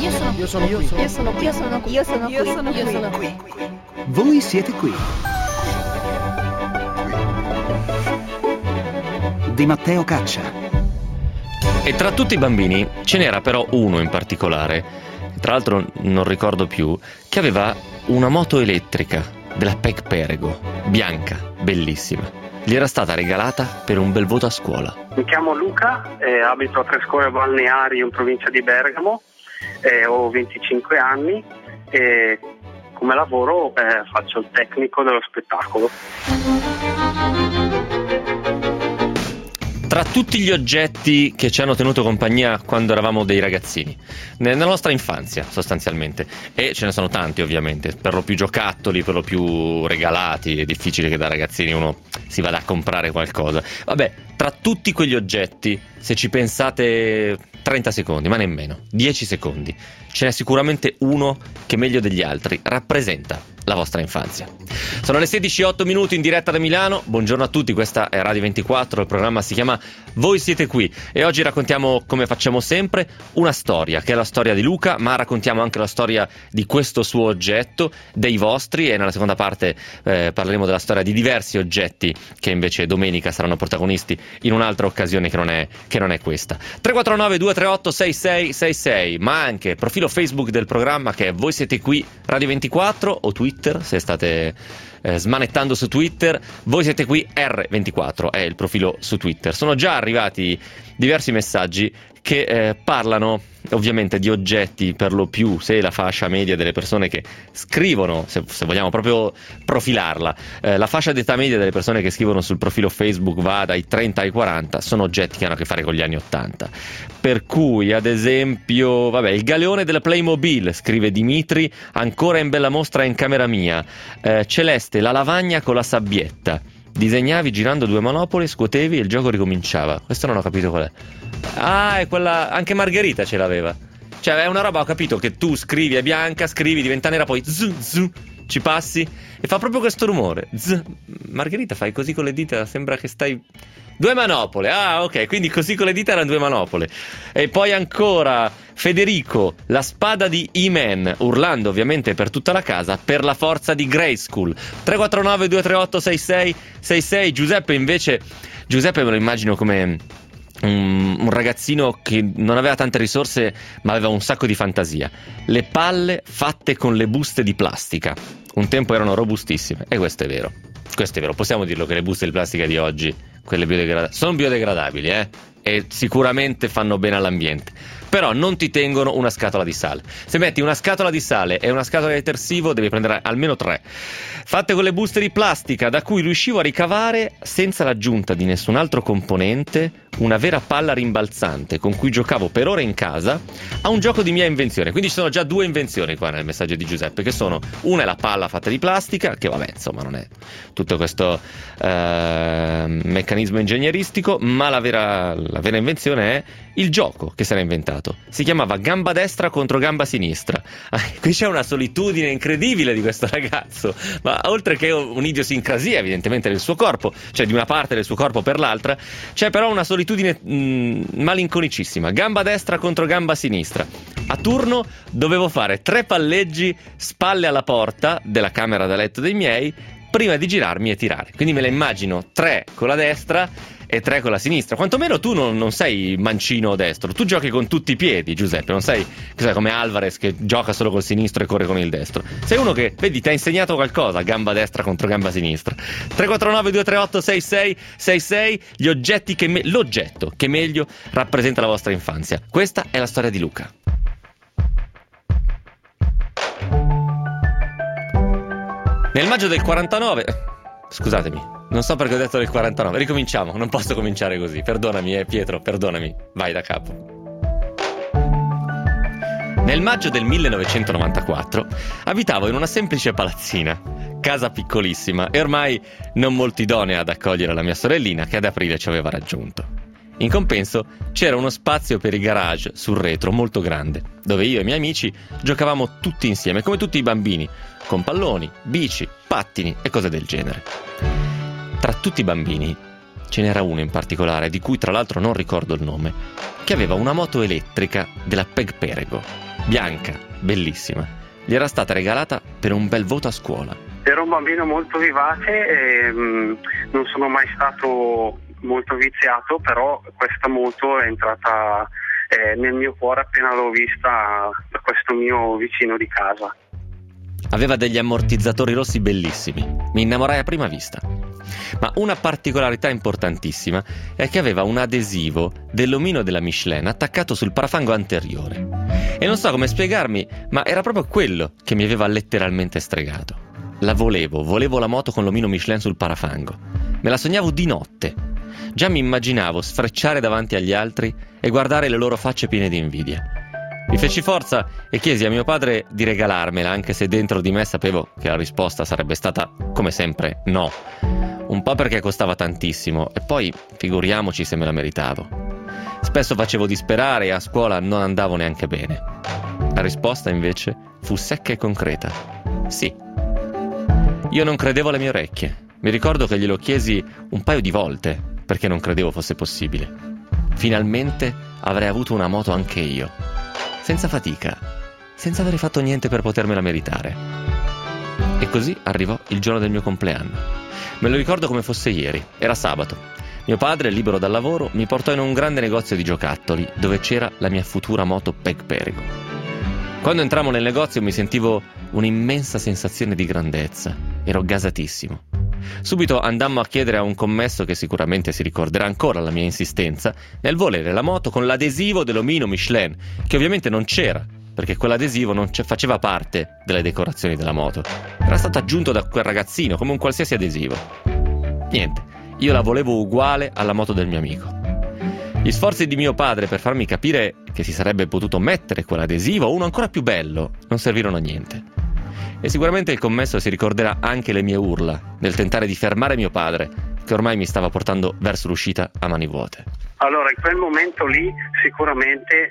sono qui. Voi siete qui. Di Matteo Caccia. E tra tutti i bambini ce n'era però uno in particolare, tra l'altro non ricordo più, che aveva una moto elettrica della PEC Perego, bianca, bellissima. Gli era stata regalata per un bel voto a scuola. Mi chiamo Luca, abito a Trescore Balneari in provincia di Bergamo, ho 25 anni e come lavoro faccio il tecnico dello spettacolo. Tra tutti gli oggetti che ci hanno tenuto compagnia quando eravamo dei ragazzini, nella nostra infanzia sostanzialmente, e ce ne sono tanti ovviamente, per lo più giocattoli, per lo più regalati, è difficile che da ragazzini uno si vada a comprare qualcosa. Vabbè, tra tutti quegli oggetti, se ci pensate 30 secondi, ma nemmeno, 10 secondi, ce n'è sicuramente uno che meglio degli altri rappresenta la vostra infanzia. Sono le 16:08 in diretta da Milano. Buongiorno a tutti, questa è Radio 24, il programma si chiama Voi siete qui e oggi raccontiamo, come facciamo sempre, una storia che è la storia di Luca, ma raccontiamo anche la storia di questo suo oggetto, dei vostri, e nella seconda parte parleremo della storia di diversi oggetti che invece domenica saranno protagonisti in un'altra occasione che non è questa. 349 238 6666, ma anche profilo Facebook del programma che è Voi siete qui Radio 24 o Twitter, se state smanettando su Twitter, Voi siete qui R24 è il profilo su Twitter. Sono già arrivati diversi messaggi che parlano ovviamente di oggetti, per lo più se la fascia media delle persone che scrivono, se vogliamo proprio profilarla, la fascia d'età media delle persone che scrivono sul profilo Facebook va dai 30 ai 40, sono oggetti che hanno a che fare con gli anni 80. Per cui, ad esempio, il galeone della Playmobil, scrive Dimitri, ancora in bella mostra in camera mia. Celeste, la lavagna con la sabbietta. Disegnavi girando due manopole, scuotevi e il gioco ricominciava. Questo non ho capito qual è. Ah, è quella. Anche Margherita ce l'aveva. Cioè, è una roba, ho capito, che tu scrivi, è bianca, scrivi, diventa nera, poi ci passi e fa proprio questo rumore. Margherita, fai così con le dita, sembra che stai. Due manopole, ah ok, quindi così con le dita erano due manopole. E poi ancora Federico, la spada di He-Man, urlando ovviamente per tutta la casa, per la forza di Grayskull. 349 238 6666. Giuseppe invece, Giuseppe me lo immagino come un ragazzino che non aveva tante risorse ma aveva un sacco di fantasia. Le palle fatte con le buste di plastica, un tempo erano robustissime, e questo è vero, possiamo dirlo che le buste di plastica di oggi, quelle sono biodegradabili, e sicuramente fanno bene all'ambiente, però non ti tengono una scatola di sale. Se metti una scatola di sale e una scatola di detersivo devi prendere almeno 3, fatte con le buste di plastica, da cui riuscivo a ricavare, senza l'aggiunta di nessun altro componente, una vera palla rimbalzante con cui giocavo per ore in casa a un gioco di mia invenzione. Quindi ci sono già 2 invenzioni qua nel messaggio di Giuseppe, che sono: una è la palla fatta di plastica, che insomma non è tutto questo meccanismo ingegneristico, ma la vera invenzione è il gioco che si era inventato. Si chiamava gamba destra contro gamba sinistra. Qui c'è una solitudine incredibile di questo ragazzo, ma oltre che un'idiosincrasia evidentemente del suo corpo, cioè di una parte del suo corpo per l'altra, c'è però una solitudine malinconicissima. Gamba destra contro gamba sinistra. A turno dovevo fare 3 palleggi spalle alla porta della camera da letto dei miei prima di girarmi e tirare. Quindi me la immagino 3 con la destra e 3 con la sinistra. Quantomeno tu non sei mancino destro, tu giochi con tutti i piedi, Giuseppe, non sei come Alvarez che gioca solo col sinistro e corre con il destro. Sei uno che, vedi, ti ha insegnato qualcosa, gamba destra contro gamba sinistra. 349 238 6666, l'oggetto che meglio rappresenta la vostra infanzia. Questa è la storia di Luca. Nel maggio del 49, scusatemi, non so perché ho detto del 49, ricominciamo, non posso cominciare così, perdonami Pietro, perdonami, vai da capo. Nel maggio del 1994 abitavo in una semplice palazzina, casa piccolissima e ormai non molto idonea ad accogliere la mia sorellina che ad aprile ci aveva raggiunto. In compenso c'era uno spazio per i garage sul retro molto grande, dove io e i miei amici giocavamo tutti insieme, come tutti i bambini, con palloni, bici, pattini e cose del genere. Tra tutti i bambini ce n'era uno in particolare, di cui tra l'altro non ricordo il nome, che aveva una moto elettrica della PEG Perego. bianca, bellissima. Gli era stata regalata per un bel voto a scuola. Ero un bambino molto vivace e non sono mai stato molto viziato, però questa moto è entrata nel mio cuore appena l'ho vista da questo mio vicino di casa. Aveva degli ammortizzatori rossi bellissimi, mi innamorai a prima vista. Ma una particolarità importantissima è che aveva un adesivo dell'omino della Michelin attaccato sul parafango anteriore. E non so come spiegarmi, ma era proprio quello che mi aveva letteralmente stregato. La volevo la moto con l'omino Michelin sul parafango. Me la sognavo di notte. Già mi immaginavo sfrecciare davanti agli altri e guardare le loro facce piene di invidia. Mi feci forza e chiesi a mio padre di regalarmela, anche se dentro di me sapevo che la risposta sarebbe stata, come sempre, no. Un po' perché costava tantissimo e poi figuriamoci se me la meritavo. Spesso facevo disperare e a scuola non andavo neanche bene. La risposta invece fu secca e concreta. Sì. Io non credevo alle mie orecchie. Mi ricordo che glielo chiesi un paio di volte perché non credevo fosse possibile. Finalmente avrei avuto una moto anche io. Senza fatica, senza aver fatto niente per potermela meritare. E così arrivò il giorno del mio compleanno. Me lo ricordo come fosse ieri, era sabato. Mio padre, libero dal lavoro, mi portò in un grande negozio di giocattoli dove c'era la mia futura moto Peg Perego. Quando entrammo nel negozio mi sentivo un'immensa sensazione di grandezza, ero gasatissimo. Subito andammo a chiedere a un commesso, che sicuramente si ricorderà ancora la mia insistenza, nel volere la moto con l'adesivo dell'omino Michelin, che ovviamente non c'era, perché quell'adesivo non faceva parte delle decorazioni della moto. Era stato aggiunto da quel ragazzino, come un qualsiasi adesivo. Niente, io la volevo uguale alla moto del mio amico. Gli sforzi di mio padre per farmi capire che si sarebbe potuto mettere quell'adesivo o uno ancora più bello non servirono a niente. E sicuramente il commesso si ricorderà anche le mie urla nel tentare di fermare mio padre, che ormai mi stava portando verso l'uscita a mani vuote. Allora, in quel momento lì sicuramente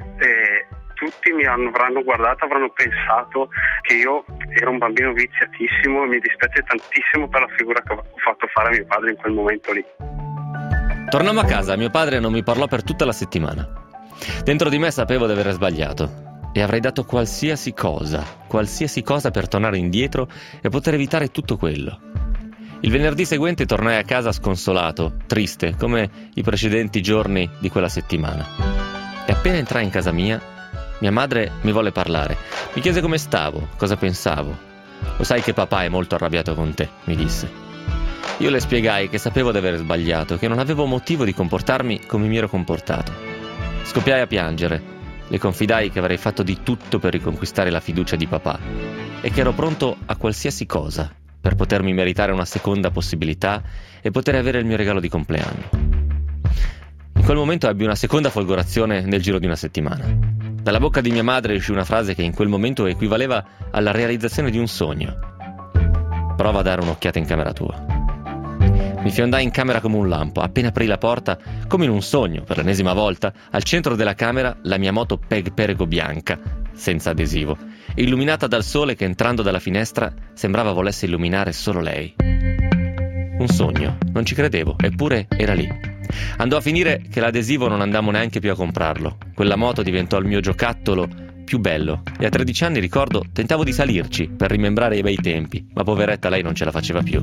tutti mi avranno guardato, avranno pensato che io ero un bambino viziatissimo e mi dispiace tantissimo per la figura che ho fatto fare a mio padre in quel momento lì. Tornammo a casa, mio padre non mi parlò per tutta la settimana. Dentro di me sapevo di aver sbagliato e avrei dato qualsiasi cosa per tornare indietro e poter evitare tutto quello. Il venerdì seguente tornai a casa sconsolato, triste, come i precedenti giorni di quella settimana. E appena entrai in casa mia madre mi volle parlare. Mi chiese come stavo, cosa pensavo. Lo sai che papà è molto arrabbiato con te, mi disse. Io le spiegai che sapevo di aver sbagliato, che non avevo motivo di comportarmi come mi ero comportato. Scoppiai a piangere. Le confidai che avrei fatto di tutto per riconquistare la fiducia di papà e che ero pronto a qualsiasi cosa per potermi meritare una seconda possibilità e poter avere il mio regalo di compleanno. In quel momento ebbi una seconda folgorazione nel giro di una settimana. Dalla bocca di mia madre uscì una frase che in quel momento equivaleva alla realizzazione di un sogno. Prova a dare un'occhiata in camera tua. Mi fiondai in camera come un lampo. Appena aprì la porta, come in un sogno, per l'ennesima volta, al centro della camera la mia moto Peg Perego bianca, senza adesivo, illuminata dal sole che entrando dalla finestra sembrava volesse illuminare solo lei. Un sogno, non ci credevo, eppure era lì. Andò a finire che l'adesivo non andammo neanche più a comprarlo. Quella moto diventò il mio giocattolo più bello e a 13 anni, ricordo, tentavo di salirci per rimembrare i bei tempi, ma poveretta lei non ce la faceva più.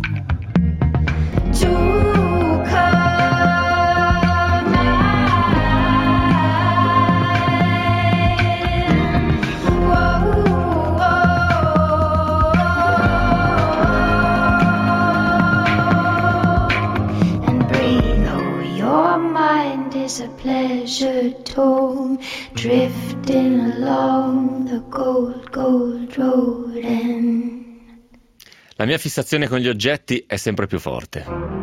A pleasure toll, drifting along the gold, gold road and... La mia fissazione con gli oggetti è sempre più forte.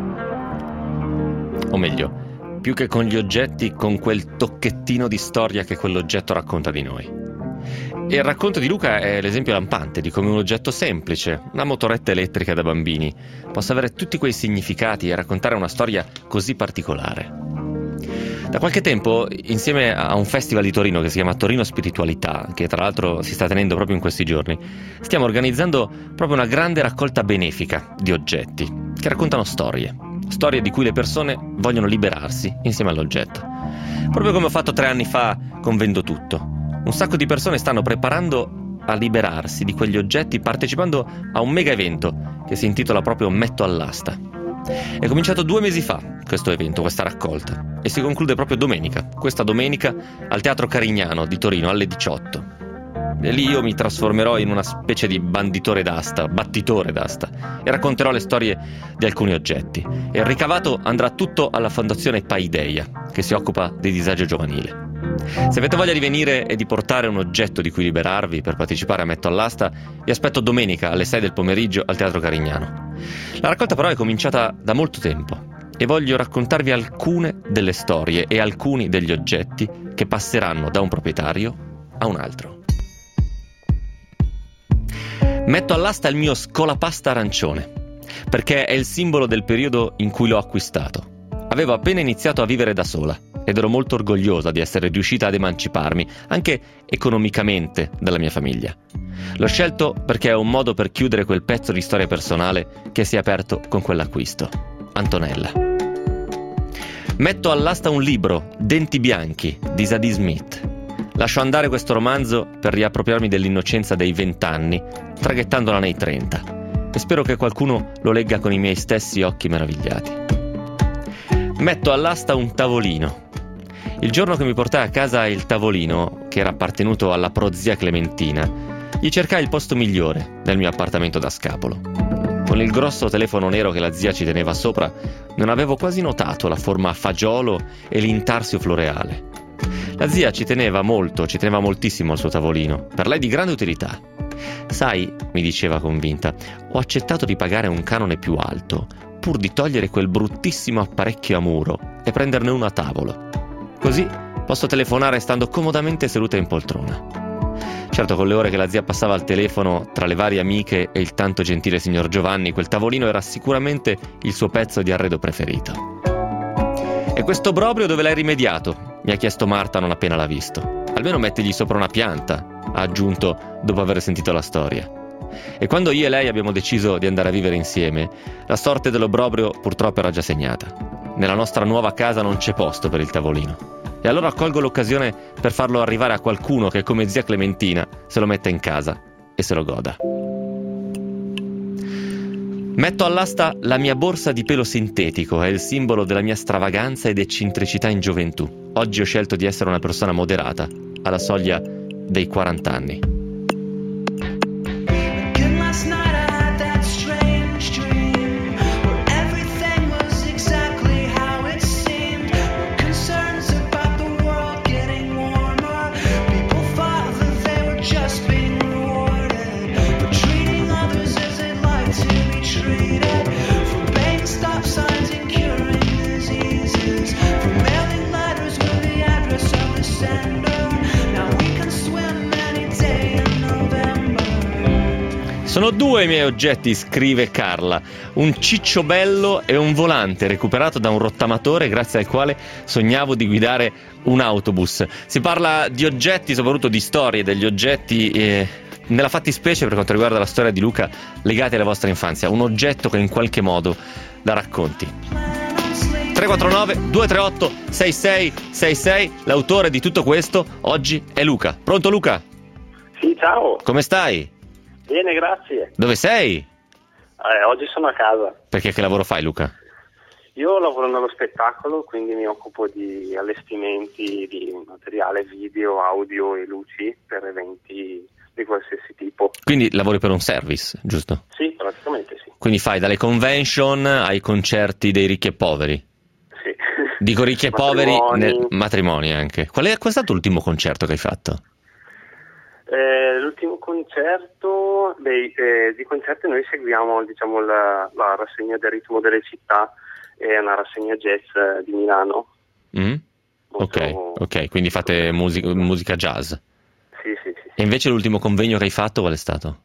O meglio, più che con gli oggetti, con quel tocchettino di storia che quell'oggetto racconta di noi. E il racconto di Luca è l'esempio lampante di come un oggetto semplice, una motoretta elettrica da bambini, possa avere tutti quei significati e raccontare una storia così particolare. Da qualche tempo, insieme a un festival di Torino che si chiama Torino Spiritualità, che tra l'altro si sta tenendo proprio in questi giorni, stiamo organizzando proprio una grande raccolta benefica di oggetti che raccontano storie di cui le persone vogliono liberarsi insieme all'oggetto. Proprio come ho fatto 3 anni fa con Vendo Tutto. un sacco di persone stanno preparando a liberarsi di quegli oggetti partecipando a un mega evento che si intitola proprio Metto all'asta. È cominciato 2 mesi fa questo evento, questa raccolta, e si conclude proprio domenica, questa domenica, al Teatro Carignano di Torino alle 18. E lì io mi trasformerò in una specie di battitore d'asta e racconterò le storie di alcuni oggetti. E il ricavato andrà tutto alla Fondazione Paideia, che si occupa di disagio giovanile. Se avete voglia di venire e di portare un oggetto di cui liberarvi per partecipare a Metto all'asta, vi aspetto domenica alle 6 del pomeriggio al Teatro Carignano. La raccolta però è cominciata da molto tempo e voglio raccontarvi alcune delle storie e alcuni degli oggetti che passeranno da un proprietario a un altro. Metto all'asta il mio scolapasta arancione, perché è il simbolo del periodo in cui l'ho acquistato. Avevo appena iniziato a vivere da sola ed ero molto orgogliosa di essere riuscita ad emanciparmi, anche economicamente, dalla mia famiglia. L'ho scelto perché è un modo per chiudere quel pezzo di storia personale che si è aperto con quell'acquisto. Antonella. Metto all'asta un libro, Denti bianchi, di Zadie Smith. Lascio andare questo romanzo per riappropriarmi dell'innocenza dei 20 anni, traghettandola nei 30. E spero che qualcuno lo legga con i miei stessi occhi meravigliati. Metto all'asta un tavolino. Il giorno che mi portai a casa il tavolino, che era appartenuto alla prozia Clementina, gli cercai il posto migliore nel mio appartamento da Scapolo. Con il grosso telefono nero che la zia ci teneva sopra, non avevo quasi notato la forma a fagiolo e l'intarsio floreale. La zia ci teneva moltissimo al suo tavolino, per lei di grande utilità. Sai, mi diceva convinta, ho accettato di pagare un canone più alto, pur di togliere quel bruttissimo apparecchio a muro e prenderne uno a tavolo. Così posso telefonare stando comodamente seduta in poltrona. Certo, con le ore che la zia passava al telefono tra le varie amiche e il tanto gentile signor Giovanni, quel tavolino era sicuramente il suo pezzo di arredo preferito. E questo obbrobrio dove l'hai rimediato? Mi ha chiesto Marta non appena l'ha visto. Almeno mettegli sopra una pianta, ha aggiunto dopo aver sentito la storia. E quando io e lei abbiamo deciso di andare a vivere insieme, la sorte dell'obbrobrio purtroppo era già segnata. Nella nostra nuova casa non c'è posto per il tavolino. E allora colgo l'occasione per farlo arrivare a qualcuno che come zia Clementina se lo metta in casa e se lo goda. Metto all'asta la mia borsa di pelo sintetico, è il simbolo della mia stravaganza ed eccentricità in gioventù. Oggi ho scelto di essere una persona moderata, alla soglia dei 40 anni. Sono 2 i miei oggetti, scrive Carla, un cicciobello e un volante recuperato da un rottamatore grazie al quale sognavo di guidare un autobus. Si parla di oggetti, soprattutto di storie degli oggetti, nella fattispecie per quanto riguarda la storia di Luca, legati alla vostra infanzia, un oggetto che in qualche modo la racconti. 349 238 6666, l'autore di tutto questo oggi è Luca. Pronto Luca? Sì, ciao. Come stai? Bene, grazie. Dove sei? Oggi sono a casa. Perché che lavoro fai, Luca? Io lavoro nello spettacolo, quindi mi occupo di allestimenti di materiale video, audio e luci per eventi di qualsiasi tipo. Quindi lavori per un service, giusto? Sì, praticamente sì. Quindi fai dalle convention ai concerti dei ricchi e poveri? Sì. Dico ricchi e poveri, matrimoni anche. Qual è stato l'ultimo concerto che hai fatto? L'ultimo concerto, di concerti noi seguiamo diciamo la rassegna del ritmo delle città, è una rassegna jazz di Milano. Ok, quindi fate musica jazz. Sì. E invece l'ultimo convegno che hai fatto qual è stato?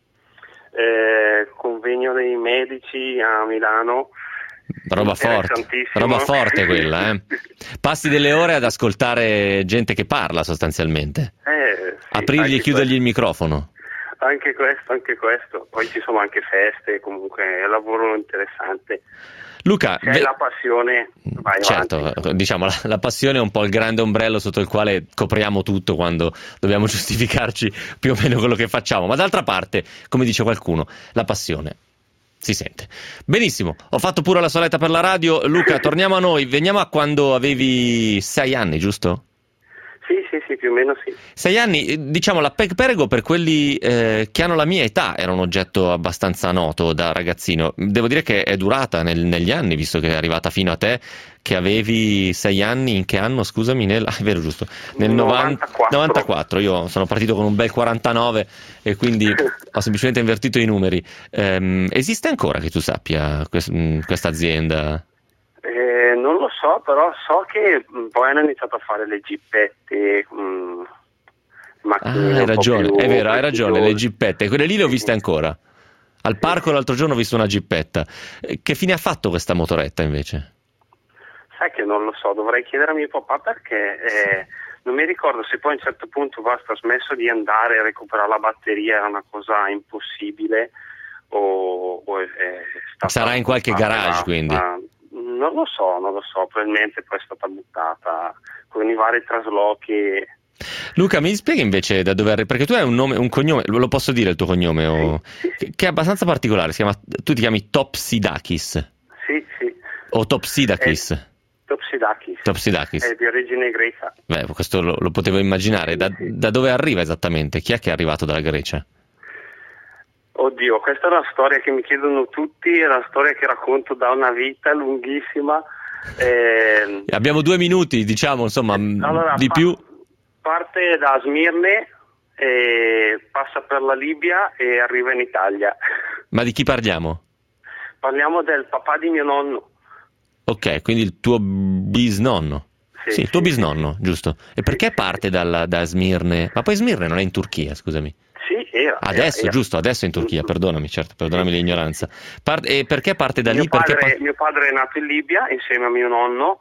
Convegno dei medici a Milano. Roba forte quella, eh? Passi delle ore ad ascoltare gente che parla sostanzialmente. Sì, aprirgli e chiudergli il microfono. Anche questo. Poi ci sono anche feste, comunque è un lavoro interessante. Luca, se hai la passione, vai certo, avanti. diciamo la passione è un po' il grande ombrello sotto il quale copriamo tutto quando dobbiamo giustificarci più o meno quello che facciamo, ma d'altra parte, come dice qualcuno, la passione si sente. Benissimo, ho fatto pure la soletta per la radio. Luca, torniamo a noi, veniamo a quando avevi 6 anni, giusto? Sì, più o meno sì. 6 anni, diciamo la Peg Perego per quelli che hanno la mia età era un oggetto abbastanza noto da ragazzino. Devo dire che è durata negli anni, visto che è arrivata fino a te, che avevi 6 anni. In che anno, scusami? È vero, giusto? Nel 94. Io sono partito con un bel 49 e quindi ho semplicemente invertito i numeri. Esiste ancora, che tu sappia, questa azienda? Non lo so, però so che poi hanno iniziato a fare le gippette, macchine hai ragione, più è vero, hai ragione, le prestigiose. gippette, quelle lì le ho viste ancora. Al parco l'altro giorno ho visto una gippetta. Che fine ha fatto questa motoretta invece? Sai che non lo so, dovrei chiedere a mio papà perché non mi ricordo se poi a un certo punto basta, ha smesso di andare a recuperare la batteria, era una cosa impossibile o è stata Sarà in qualche garage, buttata, quindi. Non lo so, probabilmente poi è stata buttata con i vari traslochi. Luca, mi spieghi invece da dove arrivi? Perché tu hai un nome, un cognome, lo posso dire il tuo cognome? Sì. Che è abbastanza particolare, tu ti chiami Topsidakis Sì. o Topsidakis? Topsidakis. È di origine greca. Beh, questo lo potevo immaginare. Da dove arriva esattamente? Chi è che è arrivato dalla Grecia? Oddio, questa è una storia che mi chiedono tutti, è una storia che racconto da una vita lunghissima. Abbiamo 2 minuti, diciamo, insomma, allora, di più. Parte da Smirne, passa per la Libia e arriva in Italia. Ma di chi parliamo? Parliamo del papà di mio nonno. Ok, quindi il tuo bisnonno. Sì, il tuo bisnonno, giusto. E perché parte da Smirne? Ma poi Smirne non è in Turchia, scusami. Sì, era. Adesso, giusto, adesso è in Turchia, perdonami l'ignoranza. E perché parte da lì? Mio padre è nato in Libia insieme a mio nonno,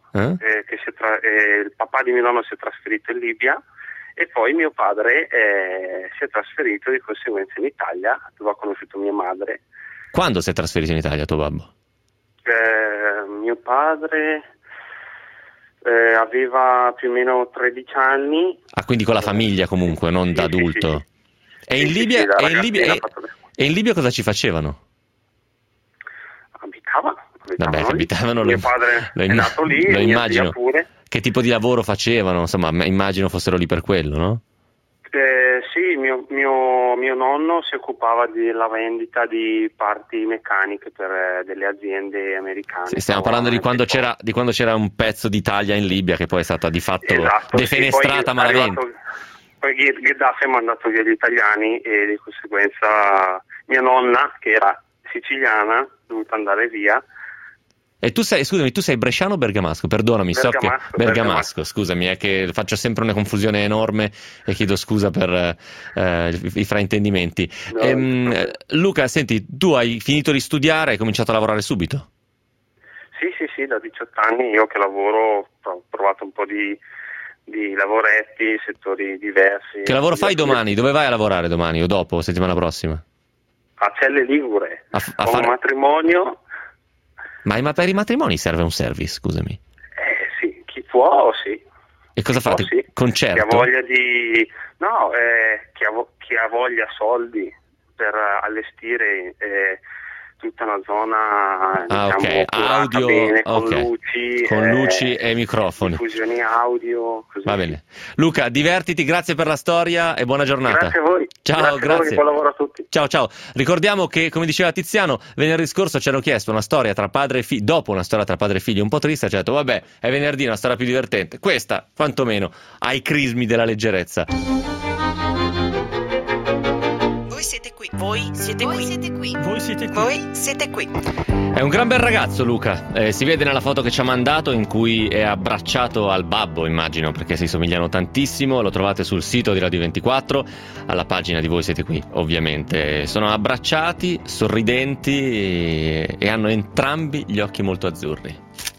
il papà di mio nonno si è trasferito in Libia e poi mio padre si è trasferito di conseguenza in Italia, dove ha conosciuto mia madre. Quando si è trasferito in Italia tuo babbo? Mio padre aveva più o meno 13 anni. Ah, quindi con la famiglia comunque, non da adulto. Sì. E in Libia cosa ci facevano? Abitavano. Mio padre è nato lì, lo mia immagino. zia pure. Che tipo di lavoro facevano? Insomma, immagino fossero lì per quello, no? Sì, mio nonno si occupava della vendita di parti meccaniche per delle aziende americane. Sì, stiamo parlando di quando c'era un pezzo d'Italia in Libia che poi è stata di fatto defenestrata sì, malamente. Poi Gheddafi ha mandato via gli italiani e di conseguenza mia nonna, che era siciliana, è dovuta andare via. E tu sei bresciano o bergamasco? Perdonami, Bergamasco, scusami, è che faccio sempre una confusione enorme e chiedo scusa per i fraintendimenti. Luca, senti, tu hai finito di studiare e hai cominciato a lavorare subito? Sì, da 18 anni io che lavoro, ho provato un po' di lavoretti, settori diversi. Che lavoro fai domani? Dove vai a lavorare domani o dopo, settimana prossima? A Celle Ligure, a fare un matrimonio. Ma per i matrimoni serve un service, scusami? Sì, chi può, sì. E cosa fate? Sì. Concerto? Chi ha voglia chi ha voglia soldi per allestire tutta una zona, ok, audio, bene, okay. con luci e microfoni, diffusioni audio, così. Va bene. Luca, divertiti, grazie per la storia e buona giornata. Grazie a voi. Ciao, grazie. Buon lavoro a tutti. Ciao. Ricordiamo che, come diceva Tiziano, venerdì scorso ci hanno chiesto una storia tra padre e figlio, dopo una storia tra padre e figlio un po' triste, ci ha detto vabbè, è venerdì, una storia più divertente. Questa, quantomeno, ha i crismi della leggerezza. Voi siete qui. È un gran bel ragazzo Luca, si vede nella foto che ci ha mandato in cui è abbracciato al babbo, immagino, perché si somigliano tantissimo. Lo trovate sul sito di Radio 24, alla pagina di Voi siete qui, ovviamente. Sono abbracciati, sorridenti e hanno entrambi gli occhi molto azzurri.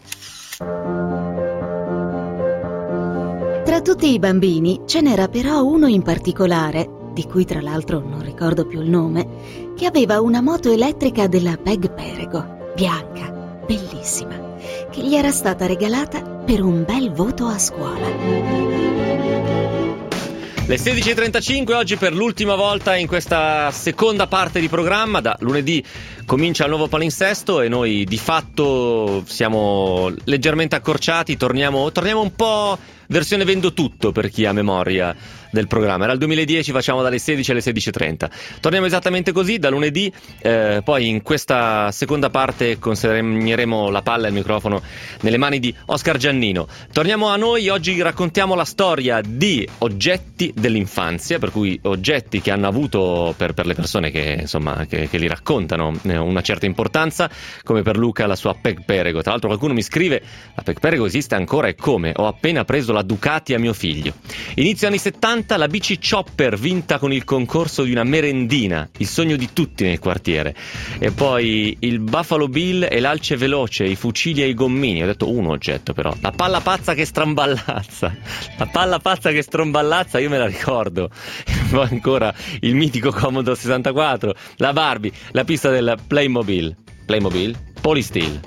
Tra tutti i bambini ce n'era però uno in particolare, di cui tra l'altro non ricordo più il nome, che aveva una moto elettrica della Peg Perego, bianca, bellissima che gli era stata regalata per un bel voto a scuola. Le 16.35 oggi per l'ultima volta in questa seconda parte di programma. Da lunedì comincia il nuovo palinsesto e noi di fatto siamo leggermente accorciati, torniamo un po' versione vendo tutto per chi ha memoria del programma. Era il 2010, facciamo dalle 16 alle 16.30. Torniamo esattamente così da lunedì, poi in questa seconda parte consegneremo la palla e il microfono nelle mani di Oscar Giannino. Torniamo a noi, oggi raccontiamo la storia di oggetti dell'infanzia, per cui oggetti che hanno avuto per le persone che insomma che li raccontano una certa importanza, come per Luca la sua Peg Perego. Tra l'altro qualcuno mi scrive: la Peg Perego esiste ancora e come? Ho appena preso la Ducati a mio figlio. Inizio anni 70, la bici Chopper vinta con il concorso di una merendina, il sogno di tutti nel quartiere. E poi il Buffalo Bill e l'alce veloce, i fucili e i gommini. Ho detto un oggetto però. La palla pazza che stramballazza. La palla pazza che stramballazza, io me la ricordo. E poi ancora il mitico Commodore 64, la Barbie, la pista del Playmobil. Polysteel,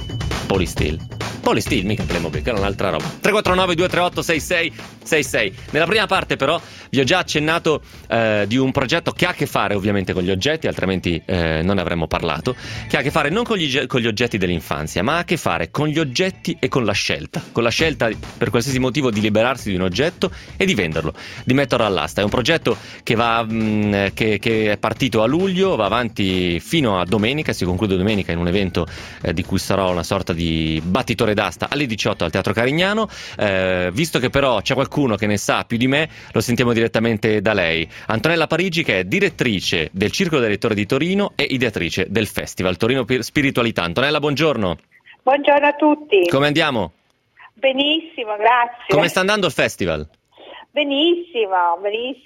mica Playmobil, che era un'altra roba. 349-238-6666. Nella prima parte però vi ho già accennato di un progetto che ha a che fare ovviamente con gli oggetti, altrimenti non ne avremmo parlato, che ha a che fare non con gli oggetti dell'infanzia, ma ha a che fare con gli oggetti e con la scelta per qualsiasi motivo di liberarsi di un oggetto e di venderlo, di metterlo all'asta. È un progetto che che è partito a luglio, va avanti fino a domenica, si conclude domenica in un evento di cui sarò una sorta di battitore d'asta alle 18 al Teatro Carignano. Visto che però c'è qualcuno che ne sa più di me, lo sentiamo direttamente da lei. Antonella Parigi, che è direttrice del Circolo dei Lettori di Torino e ideatrice del Festival Torino Spiritualità. Antonella, buongiorno. Buongiorno a tutti. Come andiamo? Benissimo, grazie. Come sta andando il festival? Benissimo,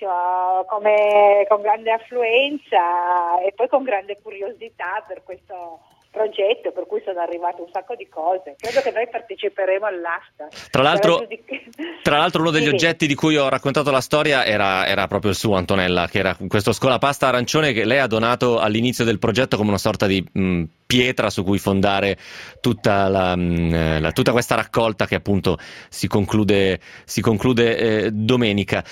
con grande affluenza e poi con grande curiosità per questo progetto, per cui sono arrivate un sacco di cose. Credo che noi parteciperemo all'asta. Tra l'altro uno degli oggetti di cui ho raccontato la storia era proprio il suo, Antonella, che era questo scolapasta arancione che lei ha donato all'inizio del progetto come una sorta di pietra su cui fondare tutta questa raccolta che appunto si conclude domenica.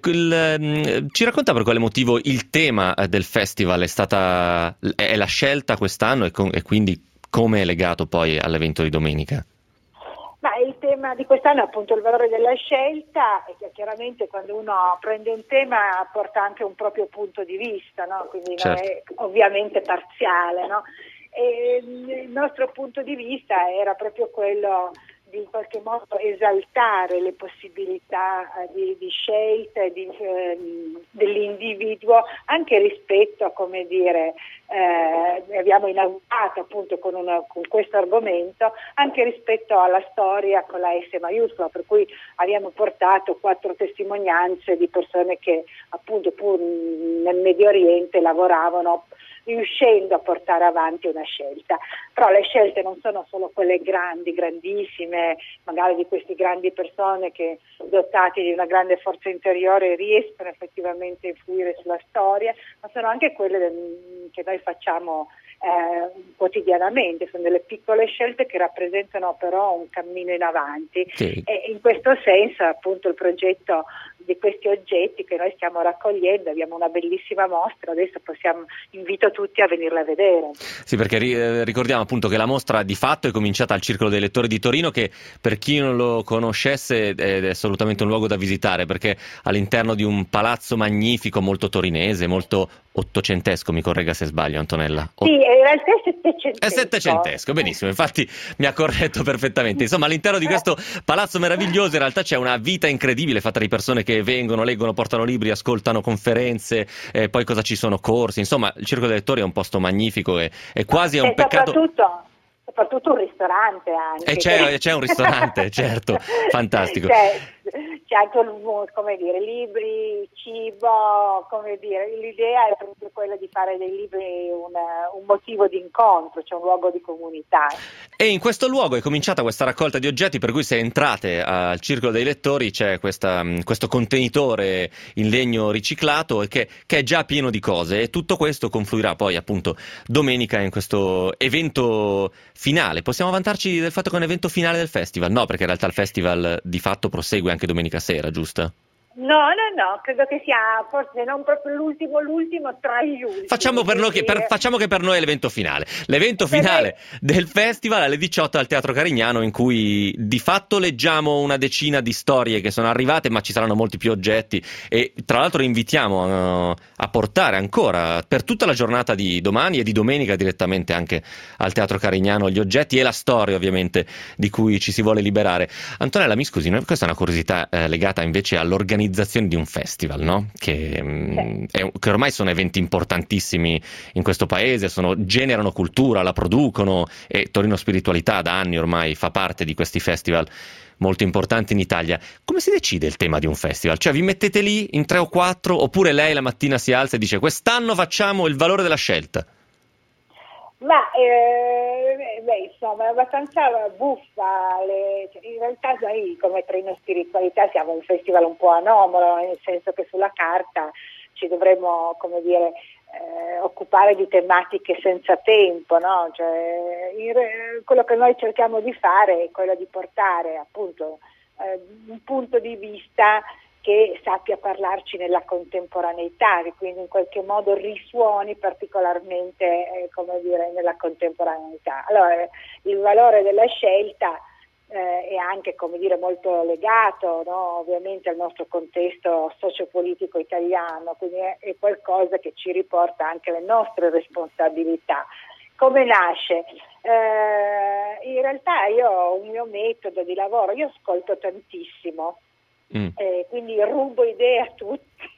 Ci racconta per quale motivo il tema del festival è la scelta quest'anno e quindi come è legato poi all'evento di domenica? Ma il tema di quest'anno è appunto il valore della scelta, e che chiaramente quando uno prende un tema porta anche un proprio punto di vista, no? Quindi certo. Non è ovviamente parziale, no? E il nostro punto di vista era proprio quello di in qualche modo esaltare le possibilità di scelta dell'individuo anche rispetto a, come dire, abbiamo inaugurato appunto con questo argomento, anche rispetto alla storia con la S maiuscola, per cui abbiamo portato 4 testimonianze di persone che appunto pur nel Medio Oriente lavoravano riuscendo a portare avanti una scelta. Però le scelte non sono solo quelle grandissime, magari di queste grandi persone che dotati di una grande forza interiore riescono effettivamente a influire sulla storia, ma sono anche quelle che noi facciamo quotidianamente, sono delle piccole scelte che rappresentano però un cammino in avanti. Sì. E in questo senso appunto il progetto di questi oggetti che noi stiamo raccogliendo, abbiamo una bellissima mostra, adesso invito tutti a venirla a vedere. Sì, perché ricordiamo appunto che la mostra di fatto è cominciata al Circolo dei Lettori di Torino, che per chi non lo conoscesse è assolutamente un luogo da visitare, perché all'interno di un palazzo magnifico, molto torinese, molto ottocentesco, mi corregga se sbaglio, Antonella. Sì, in realtà è settecentesco. È settecentesco, benissimo, infatti mi ha corretto perfettamente. Insomma, all'interno di questo palazzo meraviglioso in realtà c'è una vita incredibile fatta di persone che vengono, leggono, portano libri, ascoltano conferenze, poi cosa ci sono, corsi. Insomma, il Circolo dei Lettori è un posto magnifico e quasi è un peccato. Soprattutto un ristorante anche. C'è un ristorante, certo, fantastico. c'è anche come dire, libri, cibo, come dire, l'idea è proprio quella di fare dei libri un motivo di incontro, cioè un luogo di comunità. E in questo luogo è cominciata questa raccolta di oggetti, per cui se entrate al Circolo dei Lettori c'è questo contenitore in legno riciclato che è già pieno di cose, e tutto questo confluirà poi appunto domenica in questo evento finale. Possiamo vantarci del fatto che è un evento finale del festival? No, perché in realtà il festival di fatto prosegue anche domenica sera, giusto? No, credo che sia forse non proprio l'ultimo tra gli ultimi. Facciamo che per noi è l'evento finale. L'evento finale del festival alle 18 al Teatro Carignano, in cui di fatto leggiamo una decina di storie che sono arrivate, ma ci saranno molti più oggetti, e tra l'altro invitiamo a portare ancora per tutta la giornata di domani e di domenica direttamente anche al Teatro Carignano gli oggetti e la storia ovviamente di cui ci si vuole liberare. Antonella, mi scusi, questa è una curiosità legata invece all'organizzazione di un festival, no? Che ormai sono eventi importantissimi in questo paese, generano cultura, la producono, e Torino Spiritualità da anni ormai fa parte di questi festival molto importanti in Italia. Come si decide il tema di un festival? Cioè vi mettete lì in 3 o 4, oppure lei la mattina si alza e dice quest'anno facciamo il valore della scelta? Ma insomma è abbastanza buffa, in realtà noi come Torino Spiritualità siamo un festival un po' anomalo, nel senso che sulla carta ci dovremmo, come dire, occupare di tematiche senza tempo, no? Cioè, quello che noi cerchiamo di fare è quello di portare appunto un punto di vista che sappia parlarci nella contemporaneità, che quindi in qualche modo risuoni particolarmente come dire, nella contemporaneità. Allora il valore della scelta è anche, come dire, molto legato, no? Ovviamente al nostro contesto sociopolitico italiano, quindi è qualcosa che ci riporta anche le nostre responsabilità. Come nasce? In realtà io ho un mio metodo di lavoro, io ascolto tantissimo. Quindi rubo idee a tutti.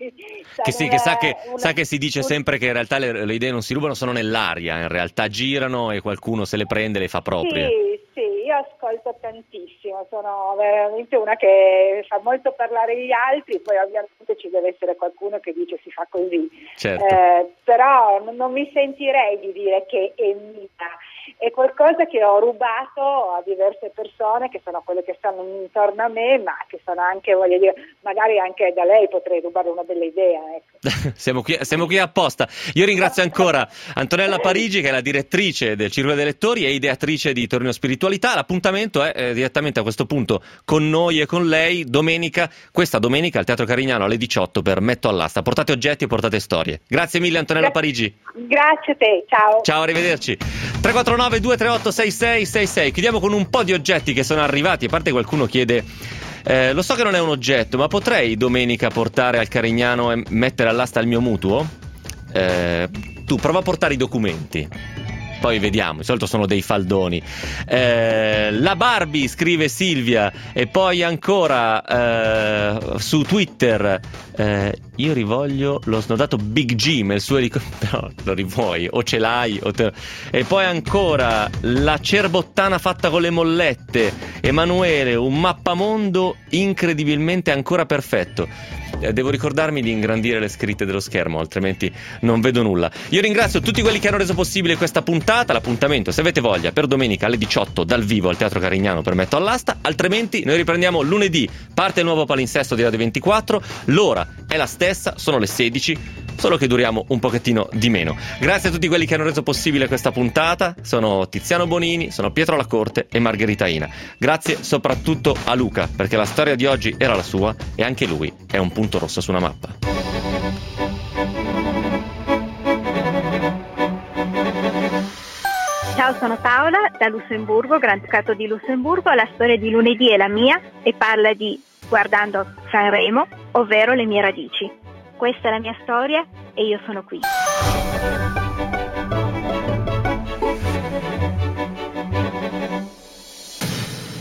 Sa che si dice sempre che in realtà le idee non si rubano, sono nell'aria, in realtà girano e qualcuno se le prende e le fa proprie. Sì, io ascolto tantissimo, sono veramente una che fa molto parlare gli altri, poi ovviamente ci deve essere qualcuno che dice si fa così, certo. Però non mi sentirei di dire che è mia. È qualcosa che ho rubato a diverse persone che sono quelle che stanno intorno a me, ma che sono anche, voglio dire, magari anche da lei potrei rubare una bella idea. Ecco. Siamo qui apposta. Io ringrazio ancora Antonella Parigi, che è la direttrice del Circolo dei Lettori e ideatrice di Torino Spiritualità. L'appuntamento è direttamente a questo punto con noi e con lei questa domenica al Teatro Carignano alle 18 per Metto all'asta. Portate oggetti e portate storie. Grazie mille Antonella Parigi. Grazie a te, ciao. Ciao, arrivederci. 349 238 6666. Chiudiamo con un po' di oggetti che sono arrivati. A parte qualcuno chiede lo so che non è un oggetto, ma potrei domenica portare al Carignano e mettere all'asta il mio mutuo? Tu prova a portare i documenti, poi vediamo, di solito sono dei faldoni. La Barbie, scrive Silvia, e poi ancora su Twitter io rivoglio lo snodato Big Jim, il suo no, lo rivuoi, o ce l'hai e poi ancora la cerbottana fatta con le mollette. Emanuele, un mappamondo incredibilmente ancora perfetto. Devo ricordarmi di ingrandire le scritte dello schermo, altrimenti non vedo nulla. Io ringrazio tutti quelli che hanno reso possibile questa puntata. L'appuntamento, se avete voglia, per domenica alle 18 dal vivo al Teatro Carignano per Metto all'asta. Altrimenti noi riprendiamo lunedì, parte il nuovo palinsesto di Radio 24. L'ora è la stessa, sono le 16, solo che duriamo un pochettino di meno. Grazie a tutti quelli che hanno reso possibile questa puntata. Sono Tiziano Bonini, sono Pietro Lacorte e Margherita Ina. Grazie soprattutto a Luca, perché la storia di oggi era la sua e anche lui è un punto rosso su una mappa. Ciao, sono Paola da Lussemburgo, Granducato di Lussemburgo. La storia di lunedì è la mia e parla di guardando Sanremo, ovvero le mie radici. Questa è la mia storia e io sono qui.